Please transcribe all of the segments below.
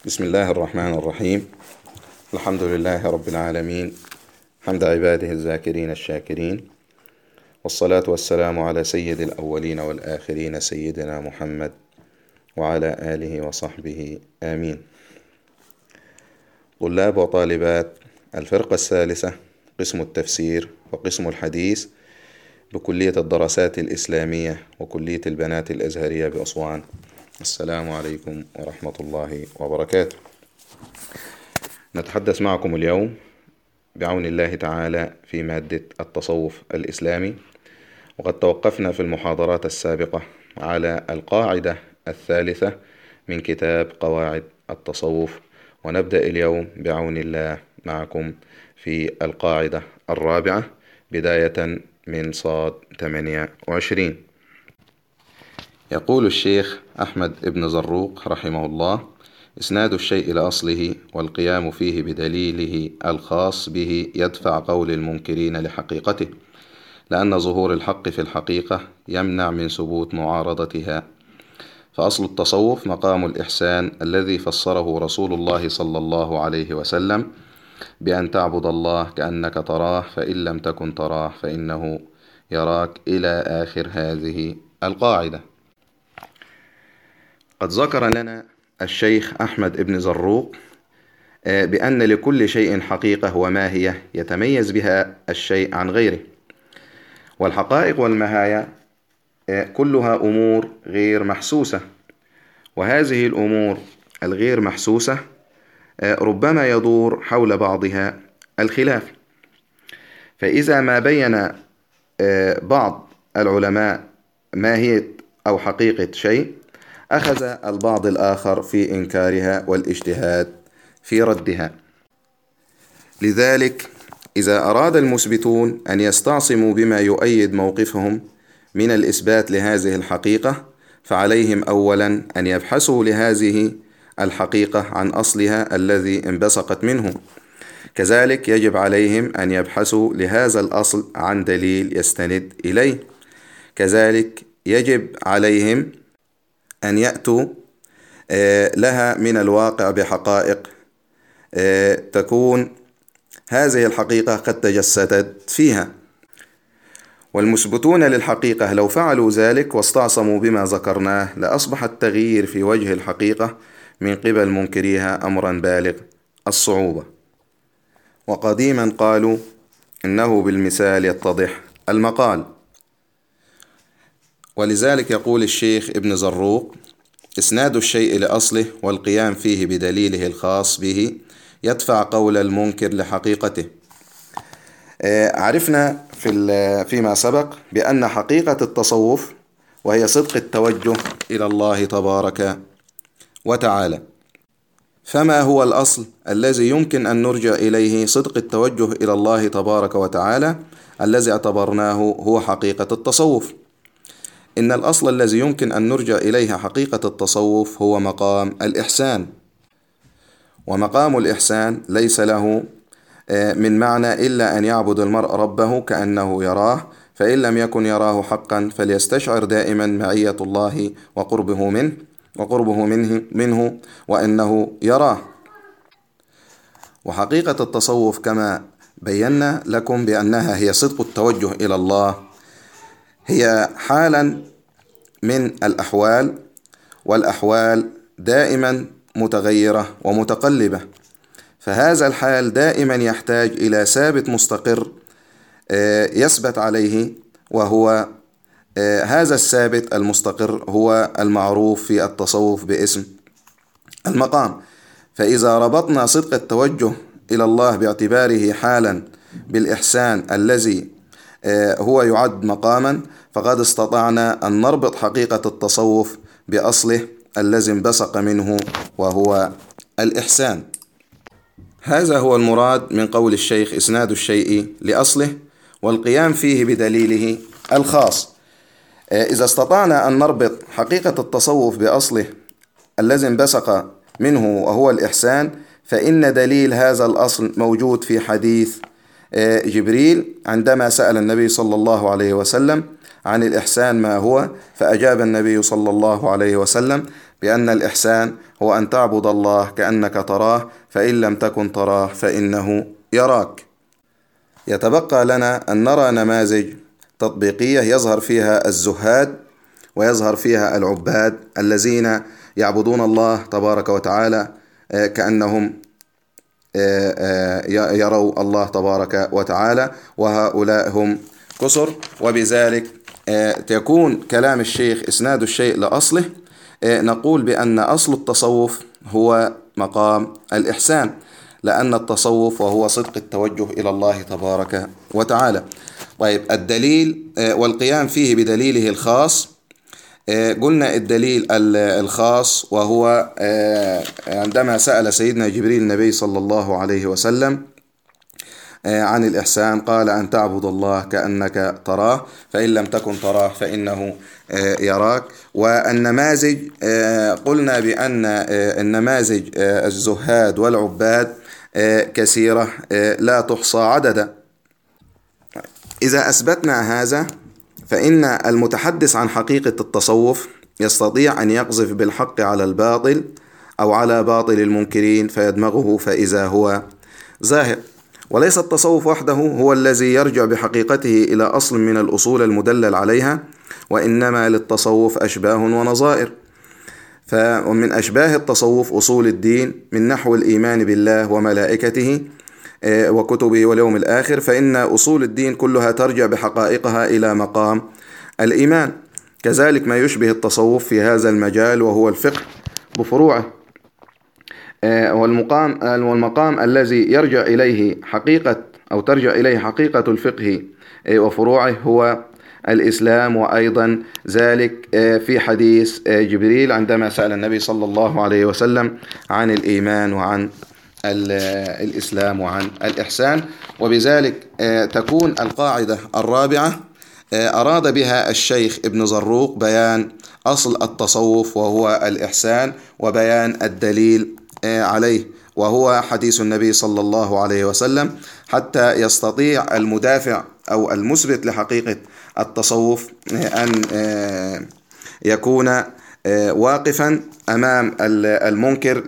بسم الله الرحمن الرحيم. الحمد لله رب العالمين، حمد عباده الذاكرين الشاكرين، والصلاة والسلام على سيد الأولين والآخرين سيدنا محمد وعلى آله وصحبه آمين. طلاب وطالبات الفرقة الثالثة قسم التفسير وقسم الحديث بكلية الدراسات الإسلامية وكلية البنات الأزهرية بأسوان، السلام عليكم ورحمة الله وبركاته. نتحدث معكم اليوم بعون الله تعالى في مادة التصوف الإسلامي، وقد توقفنا في المحاضرات السابقة على القاعدة الثالثة من كتاب قواعد التصوف، ونبدأ اليوم بعون الله معكم في القاعدة الرابعة بداية من صاد 28. يقول الشيخ أحمد بن زروق رحمه الله: إسناد الشيء لأصله والقيام فيه بدليله الخاص به يدفع قول المنكرين لحقيقته، لأن ظهور الحق في الحقيقة يمنع من ثبوت معارضتها. فأصل التصوف مقام الإحسان الذي فسره رسول الله صلى الله عليه وسلم بأن تعبد الله كأنك تراه، فإن لم تكن تراه فإنه يراك، إلى آخر هذه القاعدة. قد ذكر لنا الشيخ أحمد بن زروق بأن لكل شيء حقيقة وماهية يتميز بها الشيء عن غيره، والحقائق والمهايا كلها أمور غير محسوسة، وهذه الأمور الغير محسوسة ربما يدور حول بعضها الخلاف. فإذا ما بين بعض العلماء ماهية أو حقيقة شيء، أخذ البعض الآخر في إنكارها والاجتهاد في ردها. لذلك إذا أراد المثبتون أن يستعصموا بما يؤيد موقفهم من الإثبات لهذه الحقيقة، فعليهم أولا أن يبحثوا لهذه الحقيقة عن أصلها الذي انبثقت منه. كذلك يجب عليهم أن يبحثوا لهذا الأصل عن دليل يستند إليه. كذلك يجب عليهم أن يأتوا لها من الواقع بحقائق تكون هذه الحقيقة قد تجسدت فيها. والمثبتون للحقيقة لو فعلوا ذلك واستعصموا بما ذكرناه لأصبح التغيير في وجه الحقيقة من قبل منكريها أمرا بالغ الصعوبة. وقديما قالوا إنه بالمثال يتضح المقال. ولذلك يقول الشيخ ابن زروق: إسناد الشيء لأصله والقيام فيه بدليله الخاص به يدفع قول المنكر لحقيقته. عرفنا فيما سبق بأن حقيقة التصوف وهي صدق التوجه إلى الله تبارك وتعالى. فما هو الأصل الذي يمكن أن نرجع إليه صدق التوجه إلى الله تبارك وتعالى الذي اعتبرناه هو حقيقة التصوف؟ إن الأصل الذي يمكن أن نرجع إليه حقيقة التصوف هو مقام الإحسان. ومقام الإحسان ليس له من معنى إلا أن يعبد المرء ربه كأنه يراه، فإن لم يكن يراه حقا فليستشعر دائما معية الله وقربه منه وأنه يراه. وحقيقة التصوف كما بينا لكم بأنها هي صدق التوجه إلى الله، هي حالا من الأحوال، والأحوال دائما متغيرة ومتقلبة، فهذا الحال دائما يحتاج إلى ثابت مستقر يثبت عليه، وهو هذا الثابت المستقر هو المعروف في التصوف باسم المقام. فإذا ربطنا صدق التوجه إلى الله باعتباره حالا بالإحسان الذي هو يعد مقاما، فقد استطعنا أن نربط حقيقة التصوف بأصله الذي انبثق منه وهو الإحسان. هذا هو المراد من قول الشيخ: إسناد الشيء لأصله والقيام فيه بدليله الخاص. إذا استطعنا أن نربط حقيقة التصوف بأصله الذي انبثق منه وهو الإحسان، فإن دليل هذا الأصل موجود في حديث جبريل عندما سأل النبي صلى الله عليه وسلم عن الإحسان ما هو، فأجاب النبي صلى الله عليه وسلم بأن الإحسان هو أن تعبد الله كأنك تراه، فإن لم تكن تراه فإنه يراك. يتبقى لنا أن نرى نماذج تطبيقية يظهر فيها الزهاد ويظهر فيها العباد الذين يعبدون الله تبارك وتعالى كأنهم يروا الله تبارك وتعالى، وهؤلاء هم كثر. وبذلك يكون كلام الشيخ إسناد الشيء لأصله. نقول بأن أصل التصوف هو مقام الإحسان، لأن التصوف وهو صدق التوجه إلى الله تبارك وتعالى. طيب، الدليل والقيام فيه بدليله الخاص. قلنا الدليل الخاص وهو عندما سأل سيدنا جبريل النبي صلى الله عليه وسلم عن الإحسان، قال أن تعبد الله كأنك تراه، فإن لم تكن تراه فإنه يراك. والنماذج قلنا بأن النماذج الزهاد والعباد كثيرة لا تحصى عددا. إذا أثبتنا هذا، فإن المتحدث عن حقيقة التصوف يستطيع أن يقذف بالحق على الباطل أو على باطل المنكرين فيدمغه فإذا هو زاهق. وليس التصوف وحده هو الذي يرجع بحقيقته إلى أصل من الأصول المدلل عليها، وإنما للتصوف أشباه ونظائر. فمن أشباه التصوف أصول الدين من نحو الإيمان بالله وملائكته وكتبه واليوم الآخر، فإن أصول الدين كلها ترجع بحقائقها إلى مقام الإيمان. كذلك ما يشبه التصوف في هذا المجال وهو الفقه بفروعه، والمقام الذي يرجع إليه حقيقة أو ترجع إليه حقيقة الفقه وفروعه هو الإسلام. وأيضا ذلك في حديث جبريل عندما سأل النبي صلى الله عليه وسلم عن الإيمان وعن الإسلام وعن الإحسان. وبذلك تكون القاعدة الرابعة أراد بها الشيخ ابن زروق بيان أصل التصوف وهو الإحسان، وبيان الدليل عليه وهو حديث النبي صلى الله عليه وسلم، حتى يستطيع المدافع أو المثبت لحقيقة التصوف أن يكون واقفا أمام المنكر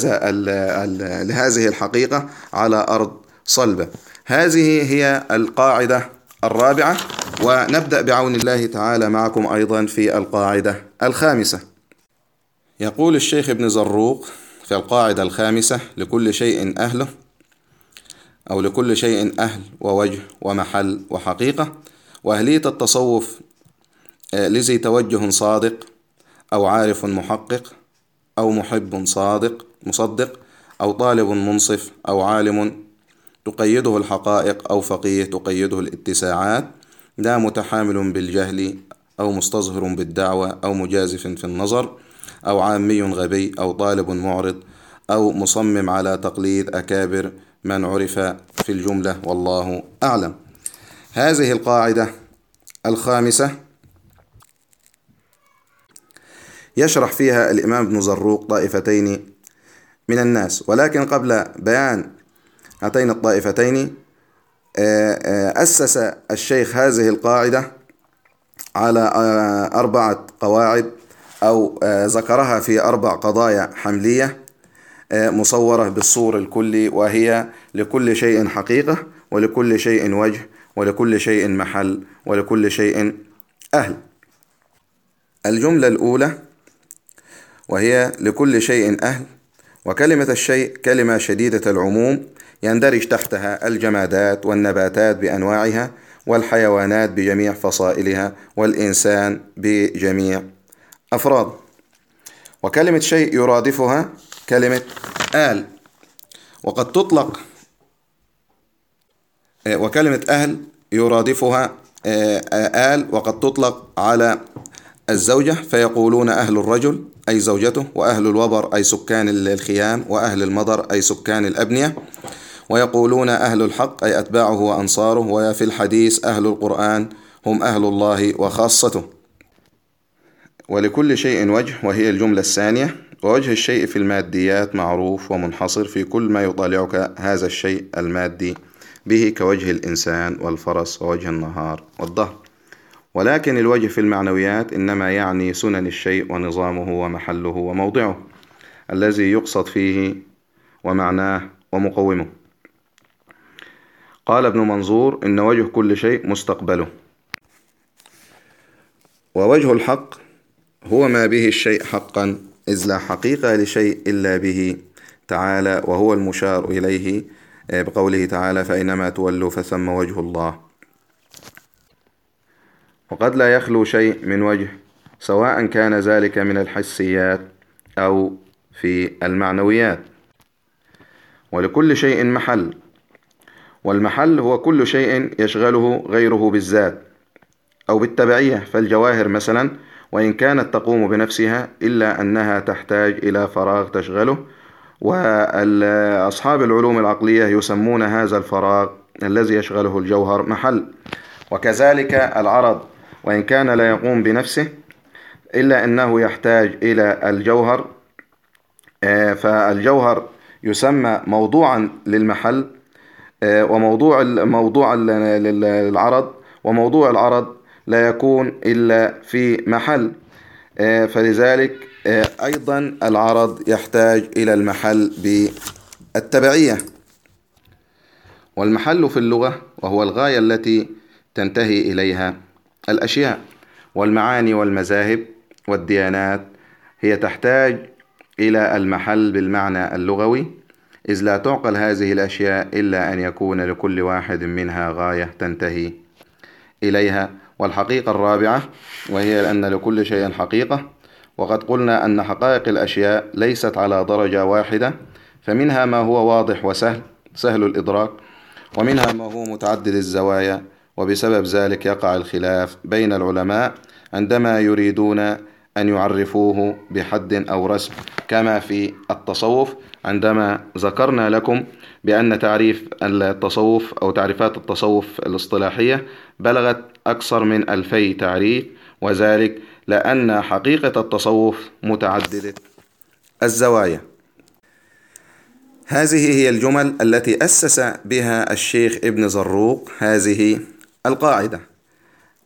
لهذه الحقيقة على أرض صلبة. هذه هي القاعدة الرابعة، ونبدأ بعون الله تعالى معكم أيضا في القاعدة الخامسة. يقول الشيخ ابن زروق في القاعدة الخامسة: لكل شيء أهله، أو لكل شيء أهل ووجه ومحل وحقيقة. وأهلية التصوف لذي توجه صادق، أو عارف محقق، أو محب صادق مصدق، أو طالب منصف، أو عالم تقيده الحقائق، أو فقيه تقيده الاتساعات، لا متحامل بالجهل، أو مستصغر بالدعوة، أو مجازف في النظر، أو عامي غبي، أو طالب معرض، أو مصمم على تقليد أكابر من عرف في الجملة، والله أعلم. هذه القاعدة الخامسة يشرح فيها الإمام ابن زروق طائفتين من الناس، ولكن قبل بيان هاتين الطائفتين أسس الشيخ هذه القاعدة على 4 قواعد، أو ذكرها في 4 قضايا حملية مصورة بالصور الكلي، وهي: لكل شيء حقيقة، ولكل شيء وجه، ولكل شيء محل، ولكل شيء أهل. الجملة الأولى وهي لكل شيء أهل، وكلمة الشيء كلمة شديدة العموم يندرج تحتها الجمادات والنباتات بأنواعها، والحيوانات بجميع فصائلها، والإنسان بجميع أفراده. وكلمة شيء يرادفها كلمة آل، وقد تطلق، وكلمة أهل يرادفها آل، وقد تطلق على الزوجة، فيقولون أهل الرجل أي زوجته، وأهل الوبر أي سكان الخيام، وأهل المضر أي سكان الأبنية، ويقولون أهل الحق أي أتباعه وأنصاره، وفي الحديث أهل القرآن هم أهل الله وخاصته. ولكل شيء وجه، وهي الجملة الثانية، ووجه الشيء في الماديات معروف ومنحصر في كل ما يطالعك هذا الشيء المادي به، كوجه الإنسان والفرس ووجه النهار والظهر. ولكن الوجه في المعنويات إنما يعني سنن الشيء ونظامه ومحله وموضعه الذي يقصد فيه ومعناه ومقومه. قال ابن منظور: إن وجه كل شيء مستقبله. ووجه الحق هو ما به الشيء حقا، إذ لا حقيقة لشيء إلا به تعالى، وهو المشار إليه بقوله تعالى: فأينما تولوا فثم وجه الله. وقد لا يخلو شيء من وجه، سواء كان ذلك من الحسيات أو في المعنويات. ولكل شيء محل، والمحل هو كل شيء يشغله غيره بالذات أو بالتبعية. فالجواهر مثلا وإن كانت تقوم بنفسها إلا أنها تحتاج إلى فراغ تشغله، وأصحاب العلوم العقلية يسمون هذا الفراغ الذي يشغله الجوهر محل. وكذلك العرض وإن كان لا يقوم بنفسه إلا أنه يحتاج إلى الجوهر، فالجوهر يسمى موضوعا للمحل، وموضوع للعرض، وموضوع العرض لا يكون إلا في محل. فلذلك أيضا العرض يحتاج إلى المحل بالتبعية. والمحل في اللغة وهو الغاية التي تنتهي إليها الأشياء، والمعاني والمذاهب والديانات هي تحتاج إلى المحل بالمعنى اللغوي، إذ لا تعقل هذه الأشياء إلا أن يكون لكل واحد منها غاية تنتهي إليها. والحقيقة الرابعة وهي أن لكل شيء حقيقة. وقد قلنا أن حقائق الأشياء ليست على درجة واحدة، فمنها ما هو واضح وسهل الإدراك، ومنها ما هو متعدد الزوايا، وبسبب ذلك يقع الخلاف بين العلماء عندما يريدون أن يعرفوه بحد أو رسم، كما في التصوف عندما ذكرنا لكم بأن تعريف التصوف أو تعريفات التصوف الاصطلاحية بلغت أكثر من 2000 تعريف، وذلك لأن حقيقة التصوف متعددة الزوايا. هذه هي الجمل التي أسس بها الشيخ ابن زروق هذه القاعدة.